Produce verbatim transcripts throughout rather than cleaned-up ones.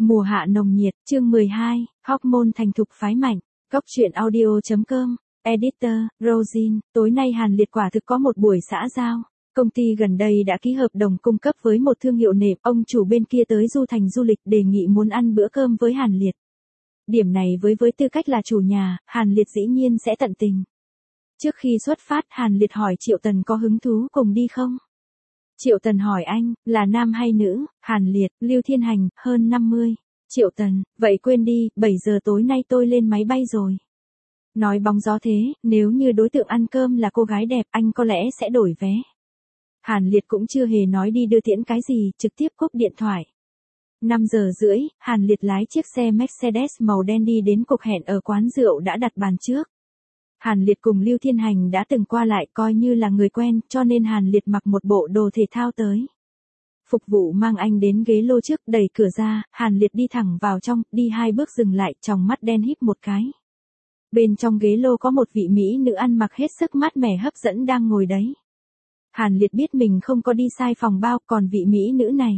Mùa hạ nồng nhiệt, chương mười hai, hormone thành thục phái mạnh, góc truyện audio chấm com, editor, Rosin, tối nay Hàn Liệt quả thực có một buổi xã giao. Công ty gần đây đã ký hợp đồng cung cấp với một thương hiệu nệm, ông chủ bên kia tới Du Thành du lịch đề nghị muốn ăn bữa cơm với Hàn Liệt. Điểm này với với tư cách là chủ nhà, Hàn Liệt dĩ nhiên sẽ tận tình. Trước khi xuất phát, Hàn Liệt hỏi Triệu Tần có hứng thú cùng đi không? Triệu Tần hỏi anh, là nam hay nữ? Hàn Liệt, Lưu Thiên Hành, hơn năm mươi. Triệu Tần, vậy quên đi, bảy giờ tối nay tôi lên máy bay rồi. Nói bóng gió thế, nếu như đối tượng ăn cơm là cô gái đẹp, anh có lẽ sẽ đổi vé. Hàn Liệt cũng chưa hề nói đi đưa tiễn cái gì, trực tiếp cúp điện thoại. năm giờ rưỡi, Hàn Liệt lái chiếc xe Mercedes màu đen đi đến cuộc hẹn ở quán rượu đã đặt bàn trước. Hàn Liệt cùng Lưu Thiên Hành đã từng qua lại coi như là người quen, cho nên Hàn Liệt mặc một bộ đồ thể thao tới. Phục vụ mang anh đến ghế lô trước, đẩy cửa ra, Hàn Liệt đi thẳng vào trong, đi hai bước dừng lại, tròng mắt đen híp một cái. Bên trong ghế lô có một vị mỹ nữ ăn mặc hết sức mát mẻ hấp dẫn đang ngồi đấy. Hàn Liệt biết mình không có đi sai phòng bao, còn vị mỹ nữ này.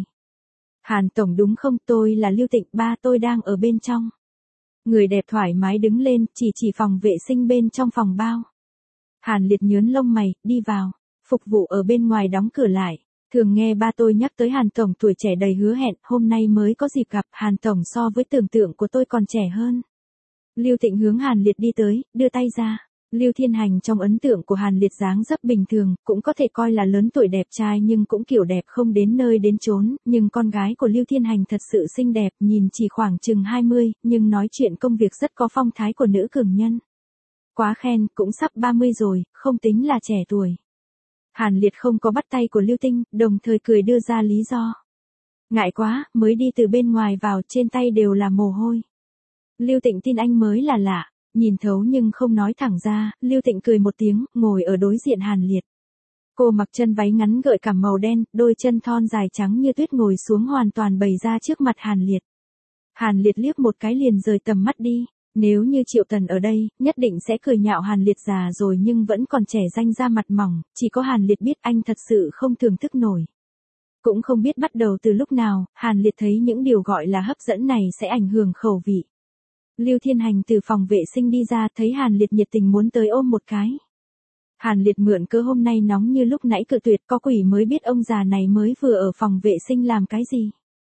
Hàn Tổng đúng không, tôi là Lưu Tịnh, ba tôi đang ở bên trong. Người đẹp thoải mái đứng lên, chỉ chỉ phòng vệ sinh bên trong phòng bao. Hàn Liệt nhớn lông mày, đi vào. Phục vụ ở bên ngoài đóng cửa lại. Thường nghe ba tôi nhắc tới Hàn Tổng tuổi trẻ đầy hứa hẹn, hôm nay mới có dịp gặp. Hàn Tổng so với tưởng tượng của tôi còn trẻ hơn. Lưu Tịnh hướng Hàn Liệt đi tới, đưa tay ra. Lưu Thiên Hành trong ấn tượng của Hàn Liệt dáng dấp bình thường, cũng có thể coi là lớn tuổi đẹp trai nhưng cũng kiểu đẹp không đến nơi đến chốn, nhưng con gái của Lưu Thiên Hành thật sự xinh đẹp, nhìn chỉ khoảng chừng hai mươi, nhưng nói chuyện công việc rất có phong thái của nữ cường nhân. Quá khen, cũng sắp ba mươi rồi, không tính là trẻ tuổi. Hàn Liệt không có bắt tay của Lưu Tinh, đồng thời cười đưa ra lý do. Ngại quá, mới đi từ bên ngoài vào, trên tay đều là mồ hôi. Lưu Tịnh tin anh mới là lạ. Nhìn thấu nhưng không nói thẳng ra, Lưu Tịnh cười một tiếng, ngồi ở đối diện Hàn Liệt. Cô mặc chân váy ngắn gợi cảm màu đen, đôi chân thon dài trắng như tuyết ngồi xuống hoàn toàn bày ra trước mặt Hàn Liệt. Hàn Liệt liếc một cái liền rời tầm mắt đi, nếu như Triệu Tần ở đây, nhất định sẽ cười nhạo Hàn Liệt già rồi nhưng vẫn còn trẻ danh ra mặt mỏng, chỉ có Hàn Liệt biết anh thật sự không thưởng thức nổi. Cũng không biết bắt đầu từ lúc nào, Hàn Liệt thấy những điều gọi là hấp dẫn này sẽ ảnh hưởng khẩu vị. Lưu Thiên Hành từ phòng vệ sinh đi ra, thấy Hàn Liệt nhiệt tình muốn tới ôm một cái. Hàn Liệt mượn cớ hôm nay nóng như lúc nãy cự tuyệt, có quỷ mới biết ông già này mới vừa ở phòng vệ sinh làm cái gì.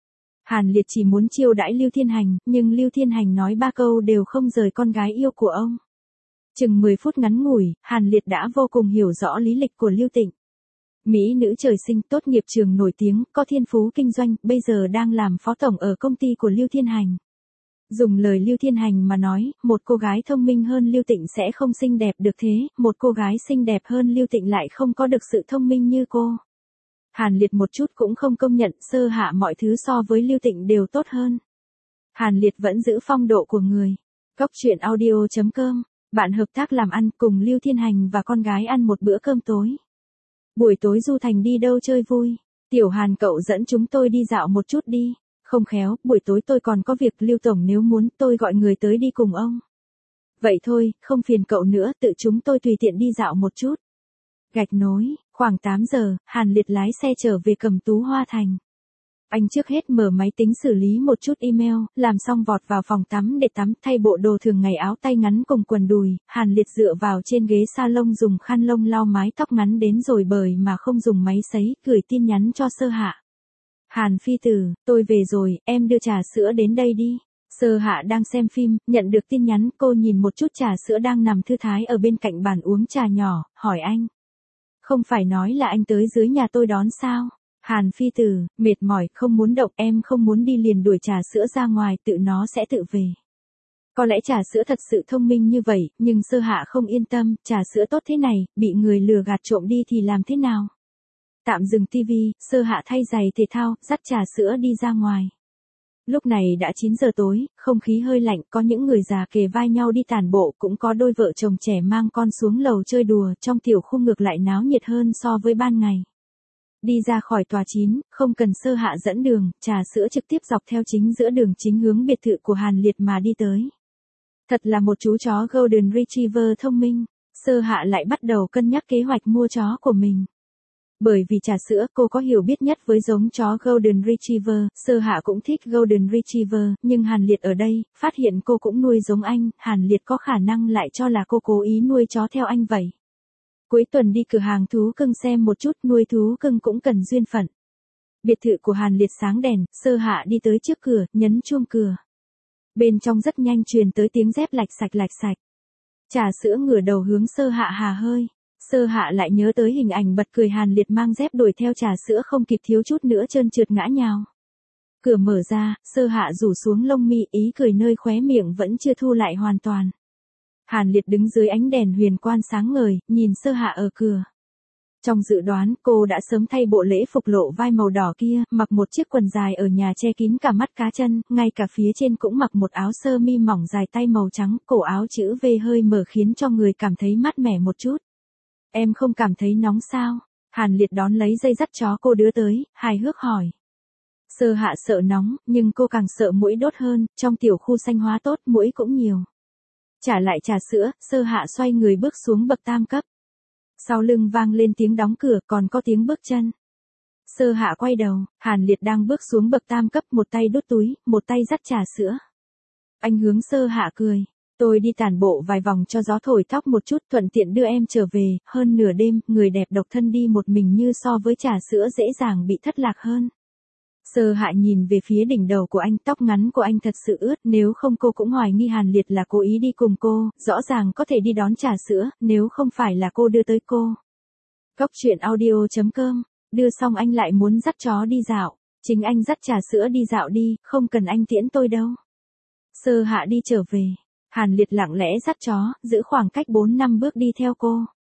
Hàn Liệt chỉ muốn chiêu đãi Lưu Thiên Hành, nhưng Lưu Thiên Hành nói ba câu đều không rời con gái yêu của ông. Chừng mười phút ngắn ngủi, Hàn Liệt đã vô cùng hiểu rõ lý lịch của Lưu Tịnh. Mỹ nữ trời sinh, tốt nghiệp trường nổi tiếng, có thiên phú kinh doanh, bây giờ đang làm phó tổng ở công ty của Lưu Thiên Hành. Dùng lời Lưu Thiên Hành mà nói, một cô gái thông minh hơn Lưu Tịnh sẽ không xinh đẹp được thế, một cô gái xinh đẹp hơn Lưu Tịnh lại không có được sự thông minh như cô. Hàn Liệt một chút cũng không công nhận, sơ hạ mọi thứ so với Lưu Tịnh đều tốt hơn. Hàn Liệt vẫn giữ phong độ của người. Góc truyện audio chấm com, bạn hợp tác làm ăn cùng Lưu Thiên Hành và con gái ăn một bữa cơm tối. Buổi tối Du Thành đi đâu chơi vui? Tiểu Hàn cậu dẫn chúng tôi đi dạo một chút đi. Không khéo, buổi tối tôi còn có việc, Lưu Tổng nếu muốn tôi gọi người tới đi cùng ông. Vậy thôi, không phiền cậu nữa, tự chúng tôi tùy tiện đi dạo một chút. Gạch nối, khoảng tám giờ, Hàn Liệt lái xe trở về Cẩm Tú Hoa Thành. Anh trước hết mở máy tính xử lý một chút email, làm xong vọt vào phòng tắm để tắm, thay bộ đồ thường ngày áo tay ngắn cùng quần đùi, Hàn Liệt dựa vào trên ghế salon dùng khăn lông lau mái tóc ngắn đến rồi bời mà không dùng máy sấy, gửi tin nhắn cho Sơ Hạ. Hàn Phi Tử, tôi về rồi, em đưa trà sữa đến đây đi. Sơ Hạ đang xem phim, nhận được tin nhắn, cô nhìn một chút trà sữa đang nằm thư thái ở bên cạnh bàn uống trà nhỏ, hỏi anh. Không phải nói là anh tới dưới nhà tôi đón sao? Hàn Phi Tử, mệt mỏi, không muốn động, em không muốn đi liền đuổi trà sữa ra ngoài, tự nó sẽ tự về. Có lẽ trà sữa thật sự thông minh như vậy, nhưng Sơ Hạ không yên tâm, trà sữa tốt thế này, bị người lừa gạt trộm đi thì làm thế nào? Tạm dừng tivi, Sơ Hạ thay giày thể thao, dắt trà sữa đi ra ngoài. Lúc này đã chín giờ tối, không khí hơi lạnh, có những người già kề vai nhau đi tản bộ, cũng có đôi vợ chồng trẻ mang con xuống lầu chơi đùa, trong tiểu khu ngược lại náo nhiệt hơn so với ban ngày. Đi ra khỏi tòa chín, không cần Sơ Hạ dẫn đường, trà sữa trực tiếp dọc theo chính giữa đường chính hướng biệt thự của Hàn Liệt mà đi tới. Thật là một chú chó Golden Retriever thông minh, Sơ Hạ lại bắt đầu cân nhắc kế hoạch mua chó của mình. Bởi vì trà sữa cô có hiểu biết nhất với giống chó Golden Retriever, Sơ Hạ cũng thích Golden Retriever, nhưng Hàn Liệt ở đây, phát hiện cô cũng nuôi giống anh, Hàn Liệt có khả năng lại cho là cô cố ý nuôi chó theo anh vậy. Cuối tuần đi cửa hàng thú cưng xem một chút, nuôi thú cưng cũng cần duyên phận. Biệt thự của Hàn Liệt sáng đèn, Sơ Hạ đi tới trước cửa, nhấn chuông cửa. Bên trong rất nhanh truyền tới tiếng dép lạch sạch lạch sạch. Trà sữa ngửa đầu hướng Sơ Hạ hà hơi. Sơ Hạ lại nhớ tới hình ảnh bật cười Hàn Liệt mang dép đuổi theo trà sữa không kịp thiếu chút nữa trơn trượt ngã nhào. Cửa mở ra, Sơ Hạ rủ xuống lông mi, ý cười nơi khóe miệng vẫn chưa thu lại hoàn toàn. Hàn Liệt đứng dưới ánh đèn huyền quan sáng ngời, nhìn Sơ Hạ ở cửa. Trong dự đoán, cô đã sớm thay bộ lễ phục lộ vai màu đỏ kia, mặc một chiếc quần dài ở nhà che kín cả mắt cá chân, ngay cả phía trên cũng mặc một áo sơ mi mỏng dài tay màu trắng, cổ áo chữ V hơi mở khiến cho người cảm thấy mát mẻ một chút. Em không cảm thấy nóng sao? Hàn Liệt đón lấy dây dắt chó cô đưa tới, hài hước hỏi. Sơ Hạ sợ nóng, nhưng cô càng sợ muỗi đốt hơn, trong tiểu khu xanh hóa tốt muỗi cũng nhiều. Trả lại trà sữa, Sơ Hạ xoay người bước xuống bậc tam cấp. Sau lưng vang lên tiếng đóng cửa, còn có tiếng bước chân. Sơ Hạ quay đầu, Hàn Liệt đang bước xuống bậc tam cấp, một tay đút túi, một tay dắt trà sữa. Anh hướng Sơ Hạ cười. Tôi đi tản bộ vài vòng cho gió thổi tóc một chút, thuận tiện đưa em trở về, hơn nửa đêm, người đẹp độc thân đi một mình như so với trà sữa dễ dàng bị thất lạc hơn. Sơ Hạ nhìn về phía đỉnh đầu của anh, tóc ngắn của anh thật sự ướt, nếu không cô cũng hoài nghi Hàn Liệt là cố ý đi cùng cô, rõ ràng có thể đi đón trà sữa, nếu không phải là cô đưa tới cô. Cốc truyện audio chấm com, đưa xong anh lại muốn dắt chó đi dạo, chính anh dắt trà sữa đi dạo đi, không cần anh tiễn tôi đâu. Sơ Hạ đi trở về. Hàn Liệt lặng lẽ dắt chó, giữ khoảng cách bốn năm bước đi theo cô.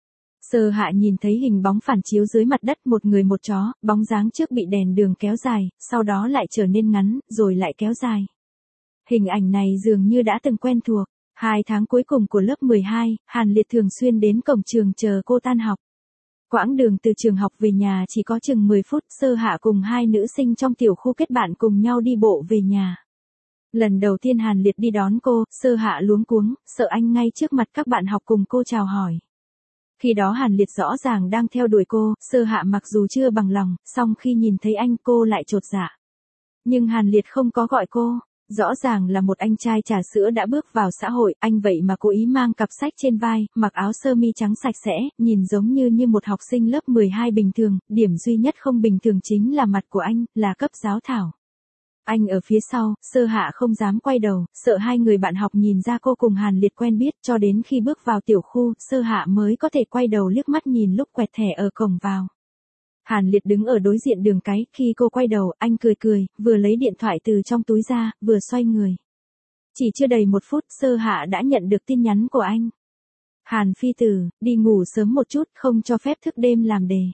Sơ Hạ nhìn thấy hình bóng phản chiếu dưới mặt đất, một người một chó, bóng dáng trước bị đèn đường kéo dài, sau đó lại trở nên ngắn, rồi lại kéo dài. Hình ảnh này dường như đã từng quen thuộc. Hai tháng cuối cùng của lớp mười hai, Hàn Liệt thường xuyên đến cổng trường chờ cô tan học. Quãng đường từ trường học về nhà chỉ có chừng mười phút, Sơ Hạ cùng hai nữ sinh trong tiểu khu kết bạn cùng nhau đi bộ về nhà. Lần đầu tiên Hàn Liệt đi đón cô, Sơ Hạ luống cuống, sợ anh ngay trước mặt các bạn học cùng cô chào hỏi. Khi đó Hàn Liệt rõ ràng đang theo đuổi cô, Sơ Hạ mặc dù chưa bằng lòng, song khi nhìn thấy anh cô lại chột dạ. Nhưng Hàn Liệt không có gọi cô, rõ ràng là một anh trai trà sữa đã bước vào xã hội, anh vậy mà cố ý mang cặp sách trên vai, mặc áo sơ mi trắng sạch sẽ, nhìn giống như như một học sinh lớp mười hai bình thường, điểm duy nhất không bình thường chính là mặt của anh, là cấp giáo thảo. Anh ở phía sau, Sơ Hạ không dám quay đầu, sợ hai người bạn học nhìn ra cô cùng Hàn Liệt quen biết, cho đến khi bước vào tiểu khu, Sơ Hạ mới có thể quay đầu liếc mắt nhìn lúc quẹt thẻ ở cổng vào. Hàn Liệt đứng ở đối diện đường cái, khi cô quay đầu, anh cười cười, vừa lấy điện thoại từ trong túi ra, vừa xoay người. Chỉ chưa đầy một phút, Sơ Hạ đã nhận được tin nhắn của anh. Hàn Phi Tử, đi ngủ sớm một chút, không cho phép thức đêm làm đề.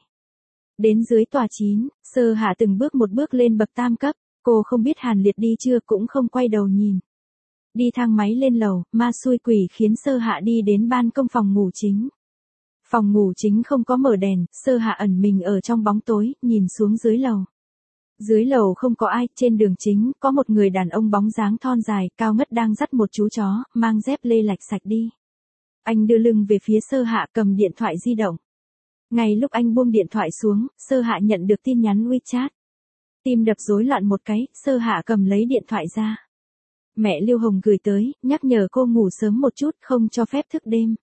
Đến dưới tòa chín, Sơ Hạ từng bước một bước lên bậc tam cấp. Cô không biết Hàn Liệt đi chưa, cũng không quay đầu nhìn. Đi thang máy lên lầu, ma xui quỷ khiến Sơ Hạ đi đến ban công phòng ngủ chính. Phòng ngủ chính không có mở đèn, Sơ Hạ ẩn mình ở trong bóng tối, nhìn xuống dưới lầu. Dưới lầu không có ai, trên đường chính, có một người đàn ông bóng dáng thon dài, cao ngất đang dắt một chú chó, mang dép lê lạch sạch đi. Anh đưa lưng về phía Sơ Hạ, cầm điện thoại di động. Ngay lúc anh buông điện thoại xuống, Sơ Hạ nhận được tin nhắn WeChat. Tim đập rối loạn một cái, Sơ Hạ cầm lấy điện thoại ra. Mẹ Lưu Hồng gửi tới, nhắc nhở cô ngủ sớm một chút, không cho phép thức đêm.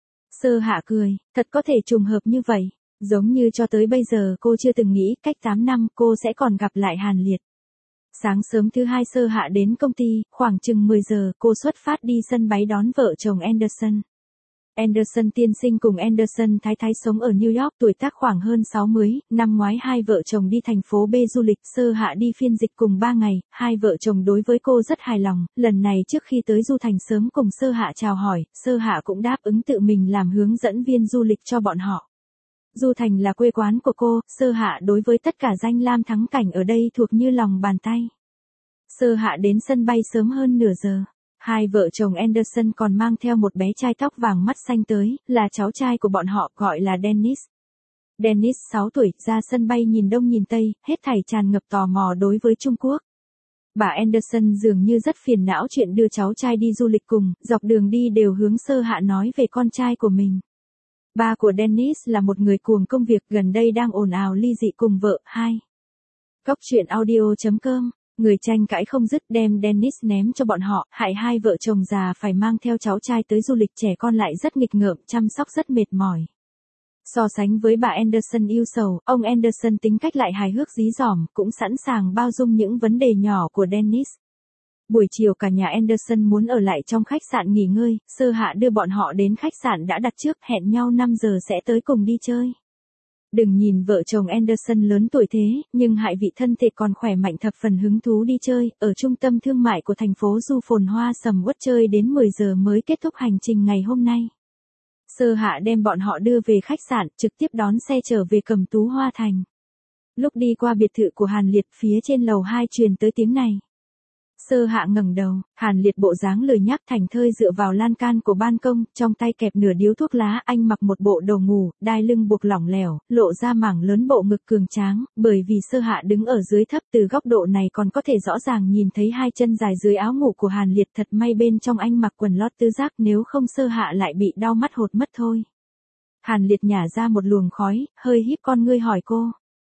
Sơ Hạ cười, thật có thể trùng hợp như vậy, giống như cho tới bây giờ cô chưa từng nghĩ cách tám năm cô sẽ còn gặp lại Hàn Liệt. Sáng sớm thứ hai Sơ Hạ đến công ty, khoảng chừng mười giờ cô xuất phát đi sân bay đón vợ chồng Anderson. Anderson tiên sinh cùng Anderson thái thái sống ở New York, tuổi tác khoảng hơn sáu mươi, năm ngoái hai vợ chồng đi thành phố B du lịch, Sơ Hạ đi phiên dịch cùng ba ngày, hai vợ chồng đối với cô rất hài lòng, lần này trước khi tới Du Thành sớm cùng Sơ Hạ chào hỏi, Sơ Hạ cũng đáp ứng tự mình làm hướng dẫn viên du lịch cho bọn họ. Du Thành là quê quán của cô, Sơ Hạ đối với tất cả danh lam thắng cảnh ở đây thuộc như lòng bàn tay. Sơ Hạ đến sân bay sớm hơn nửa giờ. Hai vợ chồng Anderson còn mang theo một bé trai tóc vàng mắt xanh tới, là cháu trai của bọn họ, gọi là Dennis. Dennis sáu tuổi, ra sân bay nhìn đông nhìn tây, hết thảy tràn ngập tò mò đối với Trung Quốc. Bà Anderson dường như rất phiền não chuyện đưa cháu trai đi du lịch cùng, dọc đường đi đều hướng Sơ Hạ nói về con trai của mình. Ba của Dennis là một người cuồng công việc, gần đây đang ồn ào ly dị cùng vợ. Hai. Góc truyện audio chấm com. Người tranh cãi không dứt, đem Dennis ném cho bọn họ, hại hai vợ chồng già phải mang theo cháu trai tới du lịch, trẻ con lại rất nghịch ngợm, chăm sóc rất mệt mỏi. So sánh với bà Anderson yêu sầu, ông Anderson tính cách lại hài hước dí dỏm, cũng sẵn sàng bao dung những vấn đề nhỏ của Dennis. Buổi chiều cả nhà Anderson muốn ở lại trong khách sạn nghỉ ngơi, Sơ Hạ đưa bọn họ đến khách sạn đã đặt trước, hẹn nhau năm giờ sẽ tới cùng đi chơi. Đừng nhìn vợ chồng Anderson lớn tuổi thế, nhưng hai vị thân thể còn khỏe mạnh, thập phần hứng thú đi chơi, ở trung tâm thương mại của thành phố Du phồn hoa sầm uất chơi đến mười giờ mới kết thúc hành trình ngày hôm nay. Sơ Hạ đem bọn họ đưa về khách sạn, trực tiếp đón xe trở về Cẩm Tú Hoa Thành. Lúc đi qua biệt thự của Hàn Liệt, phía trên lầu hai truyền tới tiếng này. Sơ Hạ ngẩng đầu, Hàn Liệt bộ dáng lười nhác thảnh thơi dựa vào lan can của ban công, trong tay kẹp nửa điếu thuốc lá, anh mặc một bộ đồ ngủ, đai lưng buộc lỏng lẻo, lộ ra mảng lớn bộ ngực cường tráng, bởi vì Sơ Hạ đứng ở dưới thấp, từ góc độ này còn có thể rõ ràng nhìn thấy hai chân dài dưới áo ngủ của Hàn Liệt, thật may bên trong anh mặc quần lót tứ giác, nếu không Sơ Hạ lại bị đau mắt hột mất thôi. Hàn Liệt nhả ra một luồng khói, hơi híp con ngươi hỏi cô.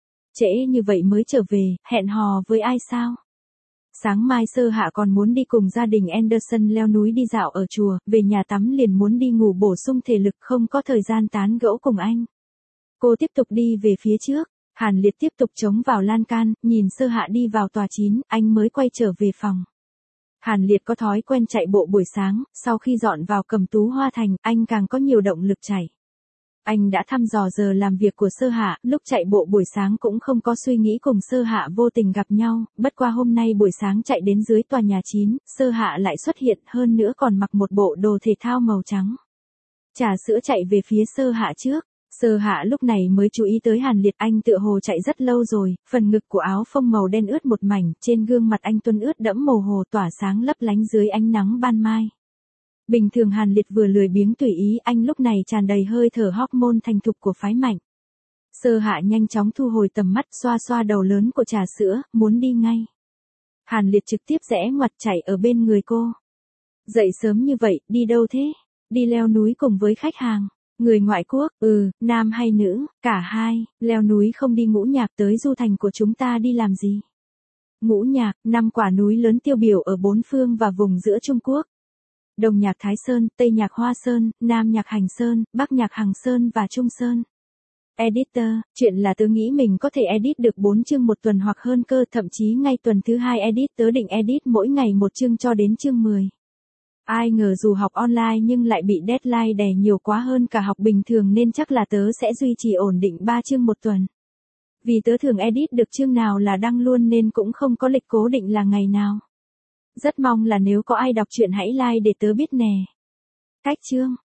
Trễ như vậy mới trở về, hẹn hò với ai sao? Sáng mai Sơ Hạ còn muốn đi cùng gia đình Anderson leo núi đi dạo ở chùa, về nhà tắm liền muốn đi ngủ bổ sung thể lực, không có thời gian tán gẫu cùng anh. Cô tiếp tục đi về phía trước, Hàn Liệt tiếp tục chống vào lan can, nhìn Sơ Hạ đi vào tòa chín, anh mới quay trở về phòng. Hàn Liệt có thói quen chạy bộ buổi sáng, sau khi dọn vào Cẩm Tú Hoa Thành, anh càng có nhiều động lực chạy. Anh đã thăm dò giờ làm việc của Sơ Hạ, lúc chạy bộ buổi sáng cũng không có suy nghĩ cùng Sơ Hạ vô tình gặp nhau, bất qua hôm nay buổi sáng chạy đến dưới tòa nhà chín, Sơ Hạ lại xuất hiện, hơn nữa còn mặc một bộ đồ thể thao màu trắng. Trà sữa chạy về phía Sơ Hạ trước, Sơ Hạ lúc này mới chú ý tới Hàn Liệt, anh tựa hồ chạy rất lâu rồi, phần ngực của áo phông màu đen ướt một mảnh, trên gương mặt anh tuấn ướt đẫm mồ hồ tỏa sáng lấp lánh dưới ánh nắng ban mai. Bình thường Hàn Liệt vừa lười biếng tùy ý, anh lúc này tràn đầy hơi thở hormone thành thục của phái mạnh. Sơ Hạ nhanh chóng thu hồi tầm mắt, xoa xoa đầu lớn của trà sữa, muốn đi ngay. Hàn Liệt trực tiếp rẽ ngoặt chạy ở bên người cô. Dậy sớm như vậy, đi đâu thế? Đi leo núi cùng với khách hàng. Người ngoại quốc, ừ, nam hay nữ, cả hai, leo núi không đi Ngũ Nhạc, tới du thành của chúng ta đi làm gì? Ngũ Nhạc, năm quả núi lớn tiêu biểu ở bốn phương và vùng giữa Trung Quốc. Đông Nhạc Thái Sơn, Tây Nhạc Hoa Sơn, Nam Nhạc Hành Sơn, Bắc Nhạc Hằng Sơn và Trung Sơn. Editor, chuyện là tớ nghĩ mình có thể edit được bốn chương một tuần hoặc hơn cơ, thậm chí ngay tuần thứ hai edit, tớ định edit mỗi ngày một chương cho đến chương mười. Ai ngờ dù học online nhưng lại bị deadline đè nhiều quá hơn cả học bình thường, nên chắc là tớ sẽ duy trì ổn định ba chương một tuần. Vì tớ thường edit được chương nào là đăng luôn nên cũng không có lịch cố định là ngày nào. Rất mong là nếu có ai đọc truyện hãy like để tớ biết nè. Cách chương